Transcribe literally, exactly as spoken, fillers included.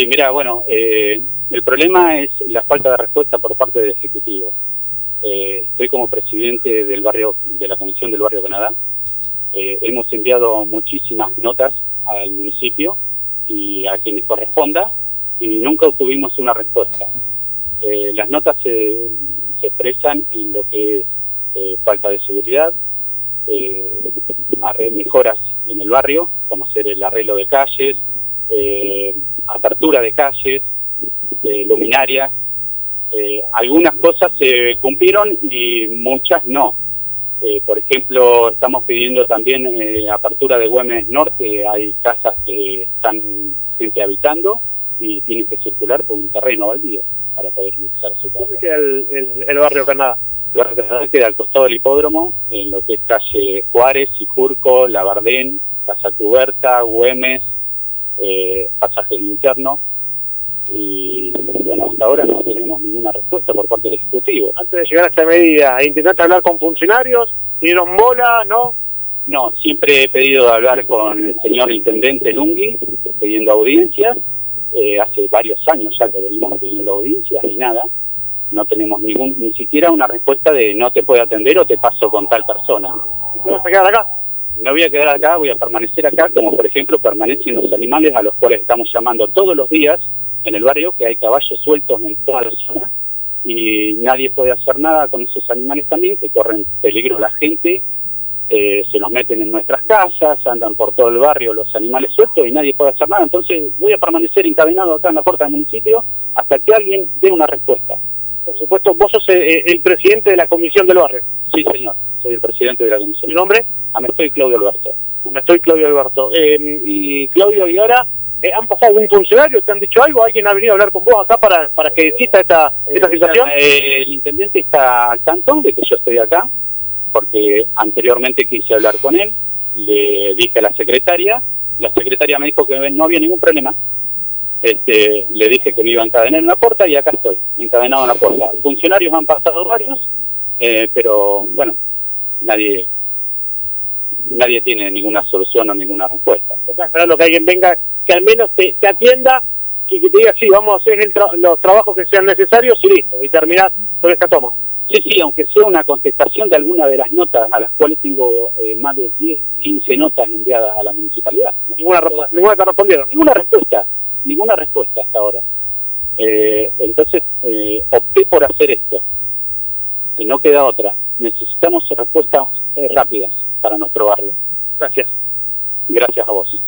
Sí, mira, bueno, eh, el problema es la falta de respuesta por parte del Ejecutivo. Eh, estoy como presidente del barrio, de la Comisión del Barrio Canadá. Eh, hemos enviado muchísimas notas al municipio y a quienes corresponda y nunca obtuvimos una respuesta. Eh, las notas se, se expresan en lo que es eh, falta de seguridad, eh, mejoras en el barrio, como ser el arreglo de calles, eh, apertura de calles, eh, luminarias. Eh, algunas cosas se cumplieron y muchas no. Eh, por ejemplo, estamos pidiendo también eh, apertura de Güemes Norte. Hay casas que están gente habitando y tienen que circular por un terreno baldío para poder utilizar su casa. ¿Dónde queda el, el, el barrio Canadá? El barrio Canadá queda al costado del hipódromo, en lo que es calle Juárez, Sijurco, Labardén, Casa Cuberta, Güemes, eh, pasaje interno. Y bueno, hasta ahora no tenemos ninguna respuesta por parte del Ejecutivo. Antes de llegar a esta medida, ¿intentaste hablar con funcionarios? ¿Dieron bola? ¿No? No, siempre he pedido hablar con el señor Intendente Lungui, pidiendo audiencias. Eh, hace varios años ya que venimos pidiendo audiencias y nada. No tenemos ningún, ni siquiera una respuesta de no te puedo atender o te paso con tal persona. ¿Te vas a quedar acá? Me voy a quedar acá, voy a permanecer acá, como por ejemplo permanecen los animales a los cuales estamos llamando todos los días en el barrio, que hay caballos sueltos en toda la zona y nadie puede hacer nada con esos animales también, que corren peligro la gente, eh, se nos meten en nuestras casas, andan por todo el barrio los animales sueltos y nadie puede hacer nada. Entonces voy a permanecer encadenado acá en la puerta del municipio hasta que alguien dé una respuesta. Por supuesto, vos sos el, el presidente de la comisión del barrio. Sí, señor, soy el presidente de la comisión. ¿Mi nombre? Ah, me estoy Claudio Alberto. Me estoy Claudio Alberto. Eh, y Claudio, ¿y ahora eh, han pasado algún funcionario? ¿Te han dicho algo? ¿Alguien ha venido a hablar con vos acá para, para que exista esta, esta eh, situación? Eh, el intendente está al tanto de que yo estoy acá, porque anteriormente quise hablar con él, le dije a la secretaria, la secretaria me dijo que no había ningún problema. Este, le dije que me iba a encadenar en la puerta y acá estoy, encadenado en la puerta. Funcionarios han pasado varios, eh, pero bueno, nadie nadie tiene ninguna solución o ninguna respuesta. Estás esperando que alguien venga, que al menos te, te atienda y que te diga, sí, vamos a hacer el tra los trabajos que sean necesarios y listo, y terminás con esta toma. Sí, sí, aunque sea una contestación de alguna de las notas, a las cuales tengo eh, más de diez, quince notas enviadas a la municipalidad. Ninguna, ninguna te respondieron. Ninguna respuesta. Ninguna respuesta hasta ahora. Eh, entonces eh, opté por hacer esto, que no queda otra. Necesitamos respuestas eh, rápidas para nuestro barrio. Gracias. Gracias a vos.